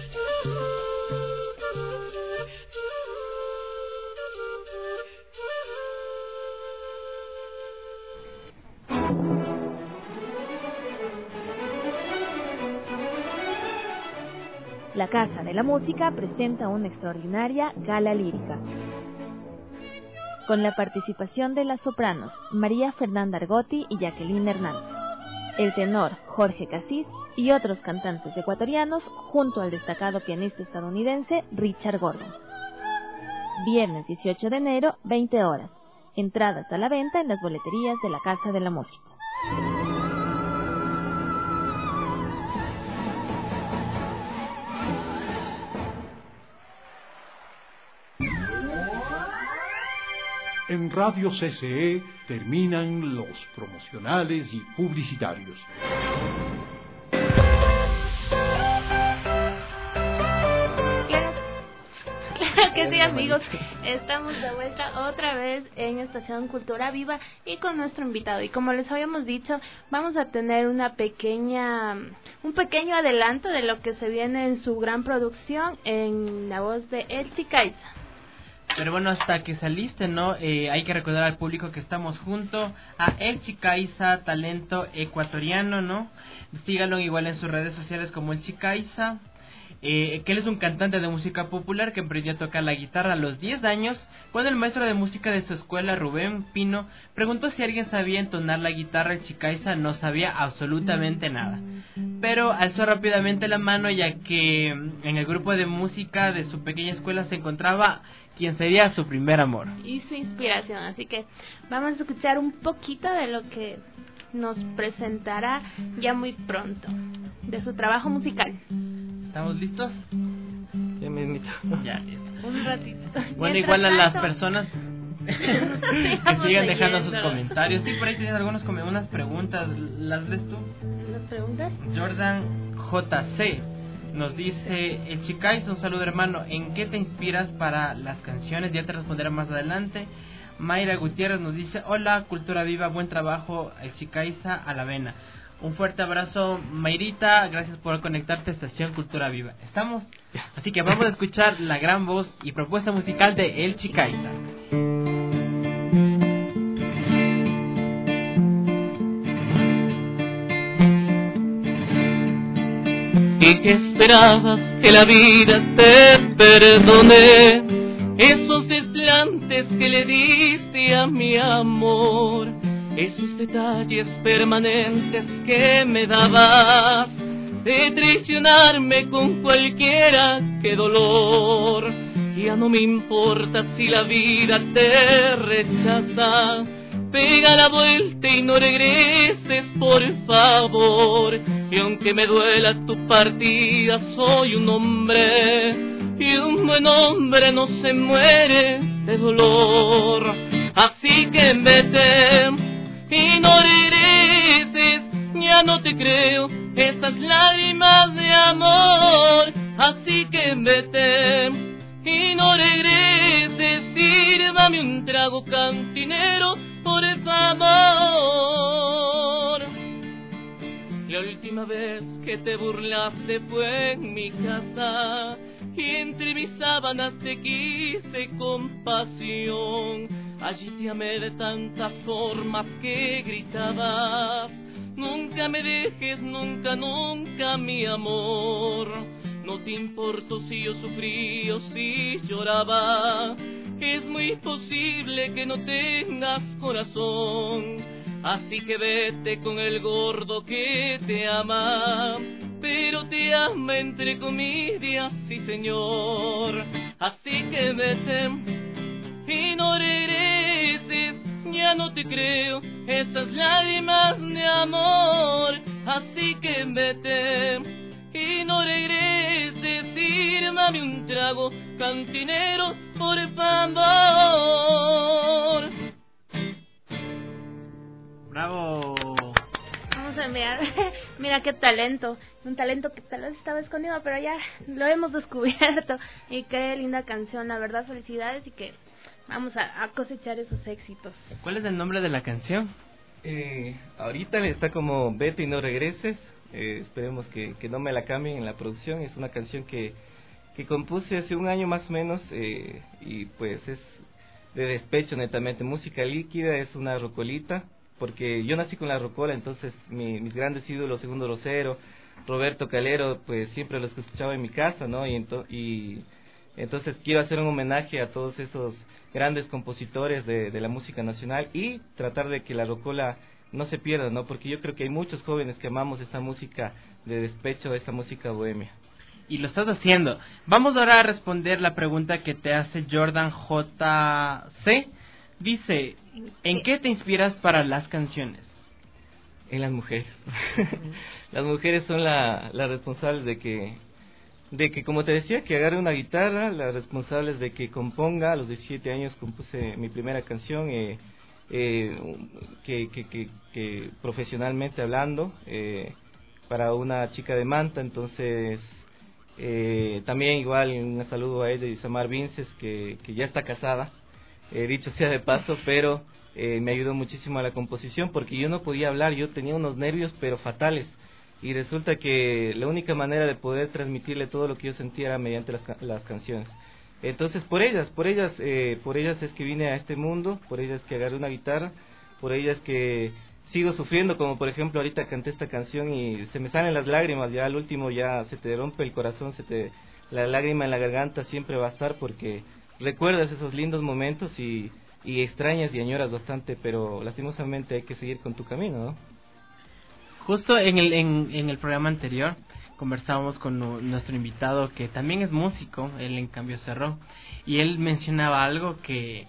La Casa de la Música presenta una extraordinaria gala lírica, con la participación de las sopranos María Fernanda Argotti y Jacqueline Hernández, el tenor Jorge Casís y otros cantantes ecuatorianos, junto al destacado pianista estadounidense Richard Gordon. Viernes 18 de enero, 20 horas. Entradas a la venta en las boleterías de la Casa de la Música. En Radio CCE terminan los promocionales y publicitarios. Claro que sí, amigos, estamos de vuelta otra vez en Estación Cultura Viva y con nuestro invitado. Y como les habíamos dicho, vamos a tener un pequeño adelanto de lo que se viene en su gran producción en la voz de El Chicaiza. Pero bueno, hasta que saliste, ¿no? Hay que recordar al público que estamos junto a El Chicaiza, talento ecuatoriano, ¿no? Síganlo igual en sus redes sociales como El Chicaiza. Que él es un cantante de música popular que aprendió a tocar la guitarra a los 10 años, cuando el maestro de música de su escuela, Rubén Pino, preguntó si alguien sabía entonar la guitarra. El Chicaiza no sabía absolutamente nada, pero alzó rápidamente la mano, ya que en el grupo de música de su pequeña escuela se encontraba quien sería su primer amor y su inspiración. Así que vamos a escuchar un poquito de lo que nos presentará ya muy pronto, de su trabajo musical. ¿Estamos listos? Ya mismito. Ya, listo. Un ratito. Bueno, igual a las personas que sigan dejando sus comentarios. Sí, por ahí tienes unas preguntas. ¿Las lees tú? ¿Las preguntas? Jordan JC nos dice: El Chicaiza, un saludo hermano, ¿en qué te inspiras para las canciones? Ya te responderé más adelante. Mayra Gutiérrez nos dice: hola, Cultura Viva, buen trabajo, El Chicaiza a la vena. Un fuerte abrazo, Mayrita, gracias por conectarte a Estación Cultura Viva. Estamos, así que vamos a escuchar la gran voz y propuesta musical de El Chicaiza. ¿Y qué esperabas? Que la vida te perdone esos desplantes que le diste a mi amor, esos detalles permanentes que me dabas, de traicionarme con cualquiera, qué dolor. Ya no me importa si la vida te rechaza, pega la vuelta y no regreses, por favor. Y aunque me duela tu partida, soy un hombre, y un buen hombre no se muere de dolor. Así que vete y no regreses, ya no te creo esas lágrimas de amor. Así que vete y no regreses, sírvame un trago, cantinero, por favor. La última vez que te burlaste fue en mi casa, y entre mis sábanas te quise con pasión. Allí te amé de tantas formas que gritabas: nunca me dejes, nunca, nunca, mi amor. No te importó si yo sufrí o si lloraba, es muy posible que no tengas corazón. Así que vete con el gordo que te ama, pero te ama entre comillas, sí señor. Así que vete y no regreses, ya no te creo esas lágrimas de amor. Así que vete y no regreses, sírvame un trago, cantinero, por favor. ¡Bravo! Vamos a mirar, mira qué talento, un talento que tal vez estaba escondido, pero ya lo hemos descubierto. Y qué linda canción, la verdad, felicidades, y que vamos a cosechar esos éxitos. ¿Cuál es el nombre de la canción? Ahorita está como Vete y no regreses. Esperemos que no me la cambien en la producción. Es una canción que compuse hace un año más o menos, y pues es de despecho netamente, música líquida, es una rocolita, porque yo nací con la rocola. Entonces mis grandes ídolos, Segundo Rosero, Roberto Calero, pues siempre los escuchaba en mi casa, ¿no? Y entonces quiero hacer un homenaje a todos esos grandes compositores de la música nacional y tratar de que la rocola no se pierda, ¿no? Porque yo creo que hay muchos jóvenes que amamos esta música de despecho, esta música bohemia. Y lo estás haciendo. Vamos ahora a responder la pregunta que te hace Jordan JC. Dice, ¿en qué te inspiras para las canciones? En las mujeres. Las mujeres son las responsables de que, como te decía, que agarre una guitarra, las responsables de que componga. A los 17 años compuse mi primera canción, que profesionalmente hablando, para una chica de Manta. Entonces, también igual un saludo a ella, Isamar Vinces, que ya está casada, dicho sea de paso, pero me ayudó muchísimo a la composición, porque yo no podía hablar, yo tenía unos nervios pero fatales, y resulta que la única manera de poder transmitirle todo lo que yo sentía era mediante las canciones. Entonces por ellas es que vine a este mundo, por ellas que agarré una guitarra, por ellas que sigo sufriendo, como por ejemplo ahorita canté esta canción y se me salen las lágrimas, ya al último ya se te rompe el corazón, la lágrima en la garganta siempre va a estar, porque recuerdas esos lindos momentos y extrañas y añoras bastante, pero lastimosamente hay que seguir con tu camino, ¿no? Justo en el programa anterior conversábamos con nuestro invitado, que también es músico, él en cambio cerró, y él mencionaba algo que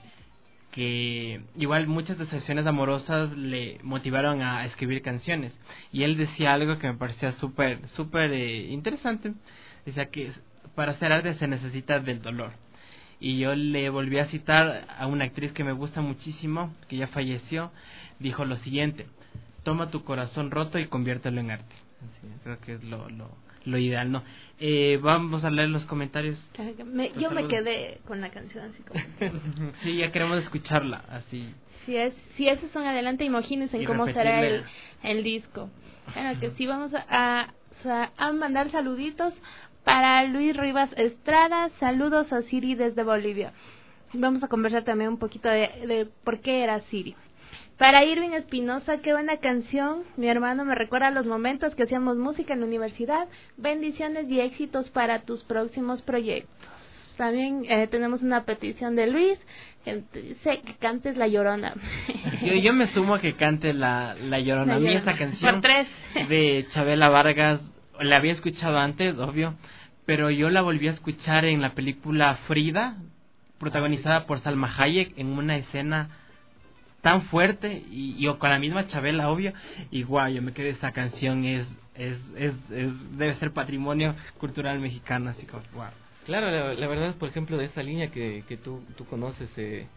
igual muchas decepciones amorosas le motivaron a escribir canciones, y él decía algo que me parecía súper interesante. Decía que para hacer arte se necesita del dolor, y yo le volví a citar a una actriz que me gusta muchísimo, que ya falleció. Dijo lo siguiente: toma tu corazón roto y conviértelo en arte. Así, creo que es lo ideal, ¿no? Vamos a leer los comentarios. Yo me quedé con la canción así como... Sí, ya queremos escucharla, así. Si eso es un adelante, imagínense cómo será el disco. Bueno, que sí, vamos a mandar saluditos para Luis Rivas Estrada. Saludos a Siri desde Bolivia. Vamos a conversar también un poquito de por qué era Siri. Para Irving Espinosa, qué buena canción. Mi hermano me recuerda a los momentos que hacíamos música en la universidad. Bendiciones y éxitos para tus próximos proyectos. También tenemos una petición de Luis, que dice que cantes La Llorona. Yo me sumo a que cante La Llorona. A mí esta canción por 3 de Chabela Vargas la había escuchado antes, obvio, pero yo la volví a escuchar en la película Frida, protagonizada por Salma Hayek, en una escena tan fuerte y con la misma Chabela, obvio, y guau, yo me quedé, esa canción debe ser patrimonio cultural mexicano, así como guau. Claro, la verdad, por ejemplo, de esa línea que tú conoces,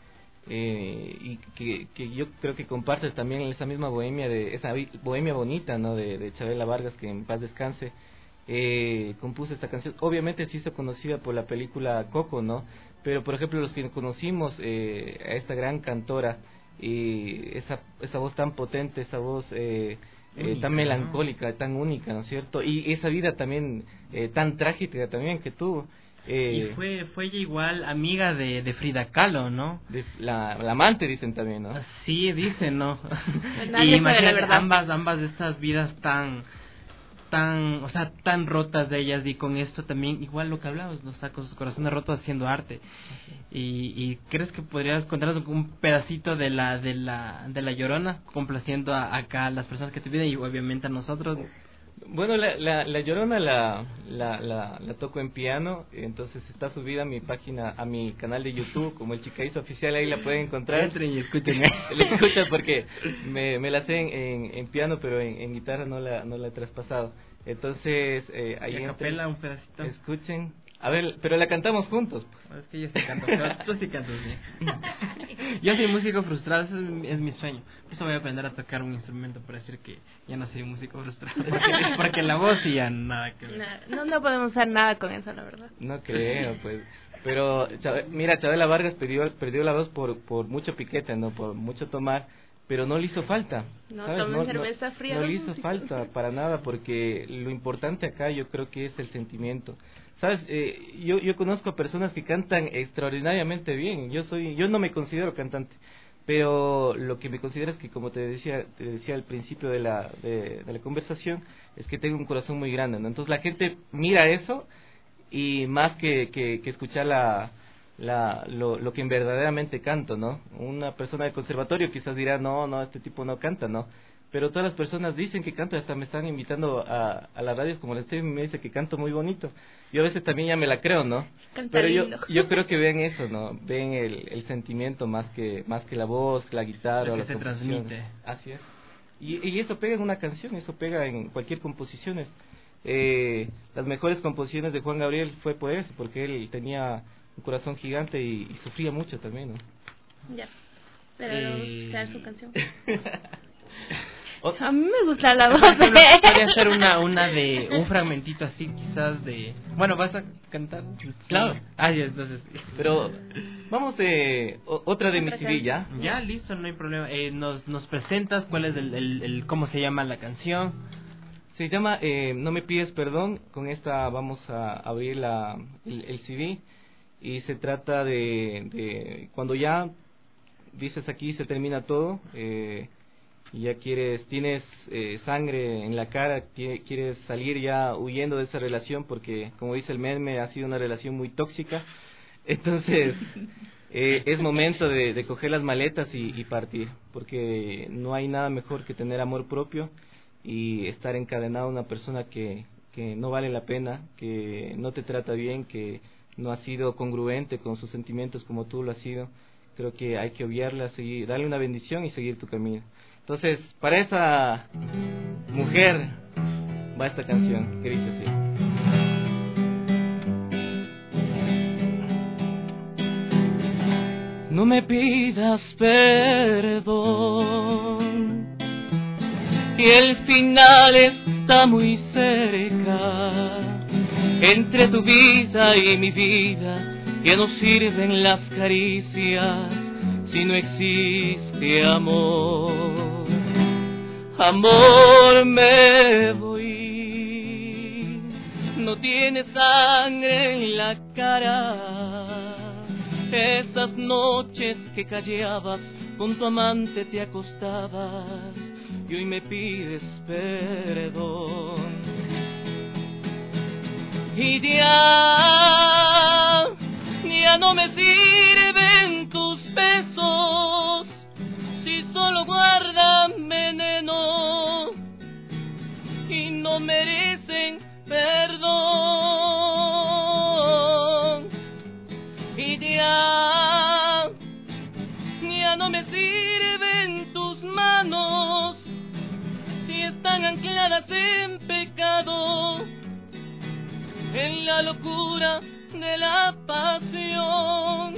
y que yo creo que compartes también esa misma bohemia, esa bohemia bonita, ¿no? De Chabela Vargas, que en paz descanse. Compuse esta canción, obviamente se hizo conocida por la película Coco, ¿no? Pero por ejemplo, los que conocimos a esta gran cantora, y esa voz tan potente, esa voz tan melancólica, tan única, ¿no es cierto? Y esa vida también tan trágica también que tuvo. Y fue ella igual amiga de Frida Kahlo, ¿no? La amante, dicen también, ¿no? Sí, dicen, ¿no? Y imagínate, ambas de estas vidas tan rotas de ellas, y con esto también igual lo que hablamos, ¿no? Con sus corazones rotos haciendo arte. Y ¿crees que podrías contarnos un pedacito de la Llorona, complaciendo acá a las personas que te piden y obviamente a nosotros? Bueno, la Llorona la toco en piano, entonces está subida a mi página, a mi canal de YouTube como el Chicaiza Oficial, ahí la pueden encontrar. Entren y escuchen. La escuchan porque me la sé en piano, pero en guitarra no la he traspasado. Entonces, ahí capela un pedacito. Escuchen. A ver, pero la cantamos juntos, pues. Es que yo sí canto, pero tú sí cantas bien. Yo soy músico frustrado, ese es mi sueño. Por eso voy a aprender a tocar un instrumento para decir que ya no soy un músico frustrado. Porque la voz y ya nada que ver. No podemos hacer nada con eso, la verdad. No creo, pues. Pero, mira, Chabela Vargas perdió la voz por mucho piquete, ¿no? Por mucho tomar, pero no le hizo falta. No tomen cerveza fría. No le hizo falta para nada, porque lo importante acá yo creo que es el sentimiento. ¿Sabes? Yo conozco a personas que cantan extraordinariamente bien. Yo no me considero cantante, pero lo que me considera es que, como te decía al principio de la conversación, es que tengo un corazón muy grande, ¿no? Entonces la gente mira eso, y más que escuchar lo que verdaderamente canto, ¿no? Una persona del conservatorio quizás dirá, no, este tipo no canta, ¿no? Pero todas las personas dicen que canto, hasta me están invitando a las radios como la estoy, me dice que canto muy bonito. Yo a veces también ya me la creo, ¿no? Canta pero lindo. yo creo que ven eso, ¿no? Ven el sentimiento más que la voz, la guitarra, lo que las se composiciones. transmite. Así es. Y eso pega en una canción, eso pega en cualquier composición. Las mejores composiciones de Juan Gabriel fue por eso, porque él tenía un corazón gigante y sufría mucho también, ¿no? Ya, pero vamos a escuchar su canción. A mí me gusta la voz. Podría ser un fragmentito así, quizás de... Bueno, ¿vas a cantar? Claro. Ya, entonces... Pero vamos otra de mi CD, ¿ya? Ya, listo, no hay problema. Nos presentas cuál es el cómo se llama la canción. Se llama No me pides perdón. Con esta vamos a abrir el CD. Y se trata de cuando ya dices aquí se termina todo, y ya tienes sangre en la cara, quieres salir ya huyendo de esa relación, porque como dice el meme, ha sido una relación muy tóxica. Entonces es momento de coger las maletas y partir, porque no hay nada mejor que tener amor propio y estar encadenado a una persona que no vale la pena, que no te trata bien, que no ha sido congruente con sus sentimientos como tú lo has sido. Creo que hay que obviarla, darle una bendición y seguir tu camino. Entonces, para esa mujer va esta canción que dice así. No me pidas perdón, y el final está muy cerca. Entre tu vida y mi vida ya no sirven las caricias si no existe amor. Amor, me voy, no tienes sangre en la cara. Esas noches que callabas, con tu amante te acostabas y hoy me pides perdón. Y ya no me sirven tus besos si solo guardan veneno y no merecen perdón. Y ya no me sirven tus manos si están ancladas en pecado, en la locura de la pasión.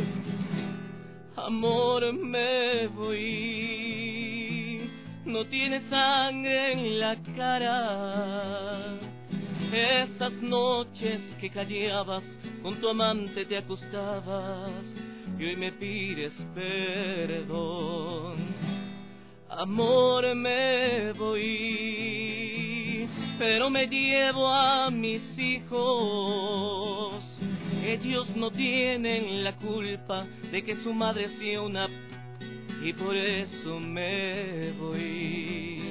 Amor, me voy, no tienes sangre en la cara. Esas noches que callabas, con tu amante te acostabas y hoy me pides perdón. Amor, me voy, pero me llevo a mis hijos. Ellos no tienen la culpa de que su madre sea una... y por eso me voy.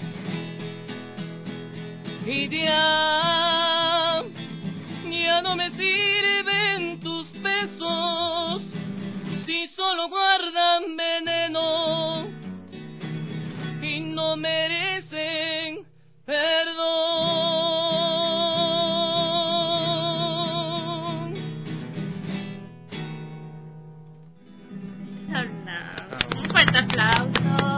Y ya no me sirven tus besos si solo guardan veneno y no merecen perdón. Un fuerte aplauso.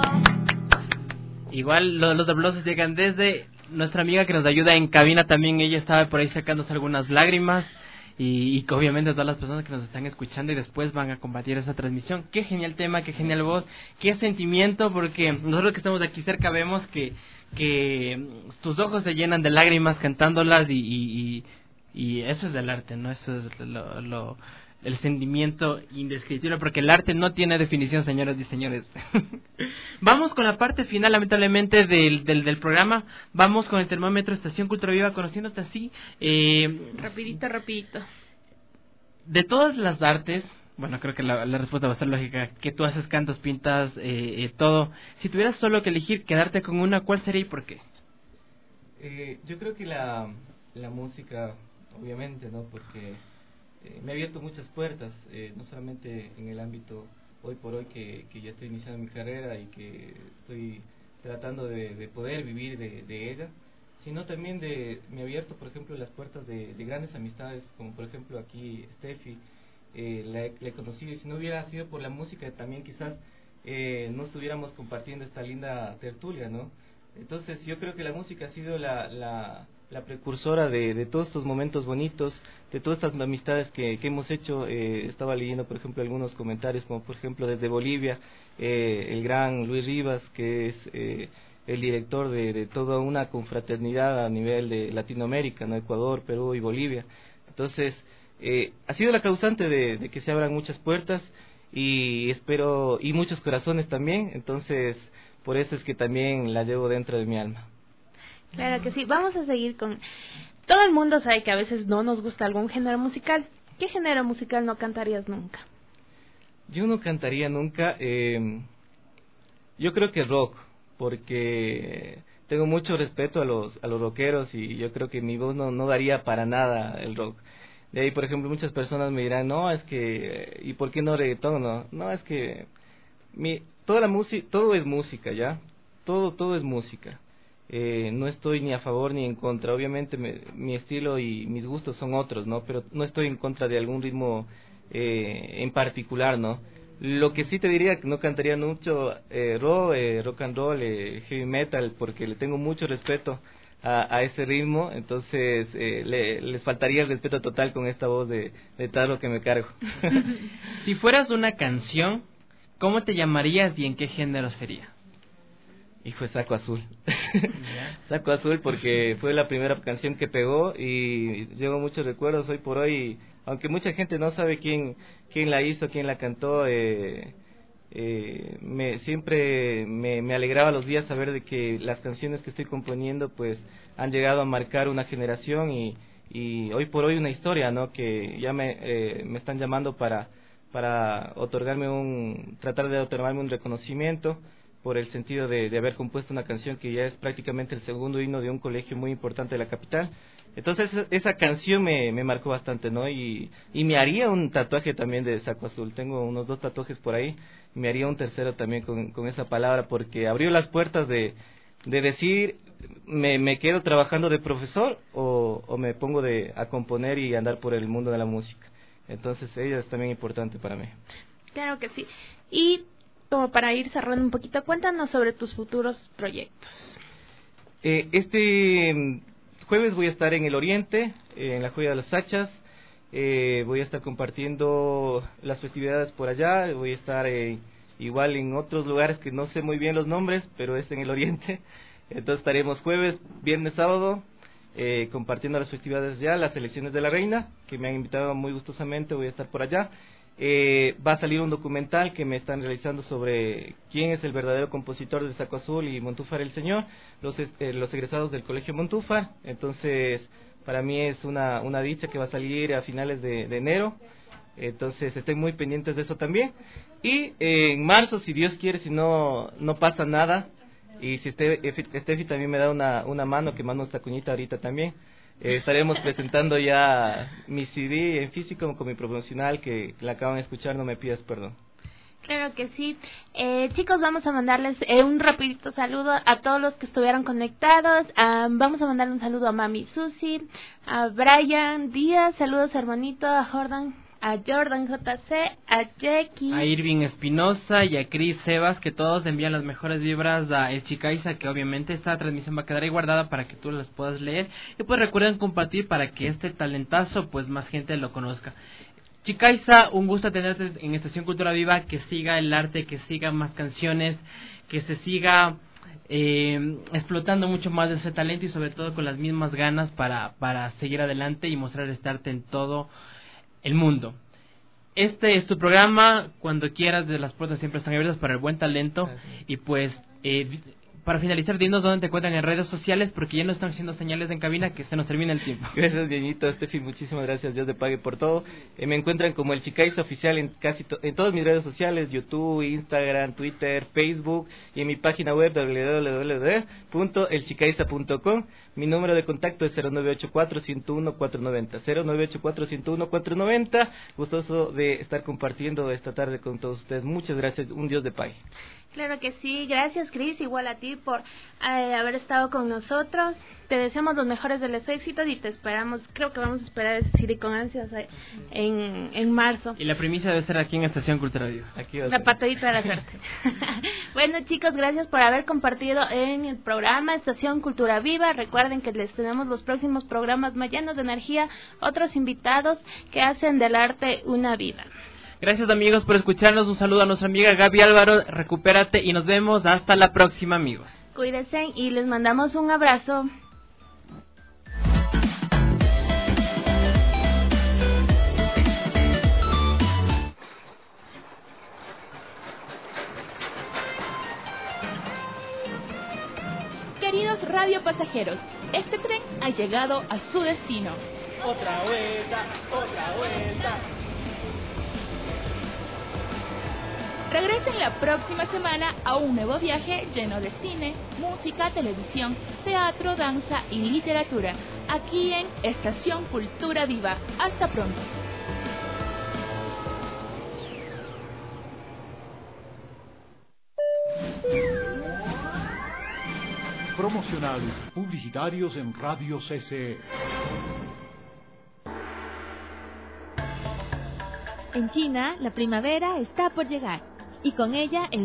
Igual los aplausos llegan desde nuestra amiga que nos ayuda en cabina también. Ella estaba por ahí sacándose algunas lágrimas. Y obviamente todas las personas que nos están escuchando y después van a compartir esa transmisión. Qué genial tema, qué genial voz, qué sentimiento, porque nosotros que estamos aquí cerca vemos que tus ojos se llenan de lágrimas cantándolas y eso es del arte, ¿no? Eso es el sentimiento indescriptible, porque el arte no tiene definición, señoras y señores. Vamos con la parte final, lamentablemente, del programa. Vamos con el termómetro Estación Cultura Viva, conociéndote así. Rapidito. De todas las artes, Bueno, creo que la respuesta va a ser lógica. Que tú haces cantos, pintas, todo. Si tuvieras solo que elegir quedarte con una, ¿cuál sería y por qué? Yo creo que la música, obviamente, ¿no? Porque me ha abierto muchas puertas, no solamente en el ámbito hoy por hoy que ya estoy iniciando mi carrera y que estoy tratando de poder vivir de ella, sino también me ha abierto, por ejemplo, las puertas de grandes amistades, como por ejemplo aquí Steffi. La he conocido, y si no hubiera sido por la música también quizás no estuviéramos compartiendo esta linda tertulia, ¿no? Entonces yo creo que la música ha sido la precursora de todos estos momentos bonitos, de todas estas amistades que hemos hecho. Estaba leyendo, por ejemplo, algunos comentarios, como por ejemplo desde Bolivia, el gran Luis Rivas, que es el director de toda una confraternidad a nivel de Latinoamérica, ¿no? Ecuador, Perú y Bolivia. Entonces ha sido la causante de que se abran muchas puertas y espero, y muchos corazones también. Entonces por eso es que también la llevo dentro de mi alma. Claro que sí. Vamos a seguir con... Todo el mundo sabe que a veces no nos gusta algún género musical. ¿Qué género musical no cantarías nunca? Yo no cantaría nunca, yo creo que rock, porque tengo mucho respeto a los rockeros y yo creo que mi voz no daría para nada el rock. De ahí, por ejemplo, muchas personas me dirán, no, es que, ¿y por qué no reggaetón? No, es que toda la música, todo es música, ¿ya? Todo es música. No estoy ni a favor ni en contra. Obviamente mi estilo y mis gustos son otros, ¿no? Pero no estoy en contra de algún ritmo en particular, ¿no? Lo que sí te diría que no cantaría mucho rock and roll, heavy metal, porque le tengo mucho respeto a ese ritmo. Entonces les faltaría el respeto total con esta voz de tarro que me cargo. Si fueras una canción, ¿cómo te llamarías y en qué género sería? Hijo de Saco Azul. Saco Azul porque fue la primera canción que pegó y llevo muchos recuerdos hoy por hoy, aunque mucha gente no sabe quién la hizo, quién la cantó. Siempre me alegraba los días saber de que las canciones que estoy componiendo pues han llegado a marcar una generación y hoy por hoy una historia, ¿no? Que ya me están llamando para tratar de otorgarme un reconocimiento por el sentido de haber compuesto una canción que ya es prácticamente el segundo himno de un colegio muy importante de la capital. Entonces esa canción me marcó bastante, ¿no? Y me haría un tatuaje también de Saco Azul. Tengo unos 2 tatuajes por ahí. Me haría un tercero también con esa palabra, porque abrió las puertas de decir, me quedo trabajando de profesor o me pongo a componer y andar por el mundo de la música. Entonces ella es también importante para mí. Claro que sí. Y como para ir cerrando un poquito, cuéntanos sobre tus futuros proyectos. Este jueves voy a estar en el Oriente, en la Joya de las Hachas. Voy a estar compartiendo las festividades por allá. Voy a estar igual en otros lugares que no sé muy bien los nombres, pero es en el Oriente. Entonces estaremos jueves, viernes, sábado compartiendo las festividades ya, las elecciones de la reina, que me han invitado muy gustosamente. Voy a estar por allá. Va a salir un documental que me están realizando sobre quién es el verdadero compositor de Saco Azul y Montúfar el Señor, los egresados del Colegio Montúfar. Entonces para mí es una dicha que va a salir a finales de enero. Entonces estén muy pendientes de eso también. Y en marzo, si Dios quiere, si no pasa nada, y si Steffi también me da una mano, que mando esta cuñita ahorita también, estaremos presentando ya mi CD en físico con mi promocional, que la acaban de escuchar, No Me Pidas Perdón. Claro que sí. Chicos, vamos a mandarles un rapidito saludo a todos los que estuvieron conectados. Vamos a mandarle un saludo a Mami Susi, a Brian Díaz, saludos hermanito, a Jordan JC, a Jackie, a Irving Espinosa y a Chris Sebas, que todos envían las mejores vibras a El Chicaiza, que obviamente esta transmisión va a quedar ahí guardada para que tú las puedas leer. Y pues recuerden compartir para que este talentazo pues más gente lo conozca. Chicaiza, un gusto tenerte en Estación Cultura Viva, que siga el arte, que siga más canciones, que se siga explotando mucho más de ese talento y sobre todo con las mismas ganas para seguir adelante y mostrar este arte en todo el mundo. Este es tu programa, cuando quieras, de las puertas siempre están abiertas para el buen talento. Gracias. Y pues para finalizar, dinos dónde te encuentran en redes sociales, porque ya no están haciendo señales en cabina, que se nos termina el tiempo. Gracias, Dianito, Steffi, muchísimas gracias, Dios te pague por todo. Me encuentran como el Chicaiza Oficial en en todas mis redes sociales, YouTube, Instagram, Twitter, Facebook, y en mi página web www.elchicaiza.com. Mi número de contacto es 0984-101-490, 0984-101-490. Gustoso de estar compartiendo esta tarde con todos ustedes. Muchas gracias, un Dios de pague. Claro que sí, gracias Cris, igual a ti por haber estado con nosotros. Te deseamos los mejores de los éxitos y te esperamos, creo que vamos a esperar ese CD con ansias en marzo. Y la primicia debe ser aquí en Estación Cultura Viva. Aquí va a La ser. patadita de la suerte. Bueno chicos, gracias por haber compartido en el programa Estación Cultura Viva. Recuerden que les tenemos los próximos programas más llenos de energía, otros invitados que hacen del arte una vida. Gracias amigos por escucharnos, un saludo a nuestra amiga Gaby Álvaro, recupérate y nos vemos hasta la próxima amigos. Cuídense y les mandamos un abrazo. Queridos radiopasajeros, este tren ha llegado a su destino. Otra vuelta, otra vuelta. Regresen la próxima semana a un nuevo viaje lleno de cine, música, televisión, teatro, danza y literatura, aquí en Estación Cultura Viva. Hasta pronto. Promocionales publicitarios en Radio CCE. En China, la primavera está por llegar y con ella el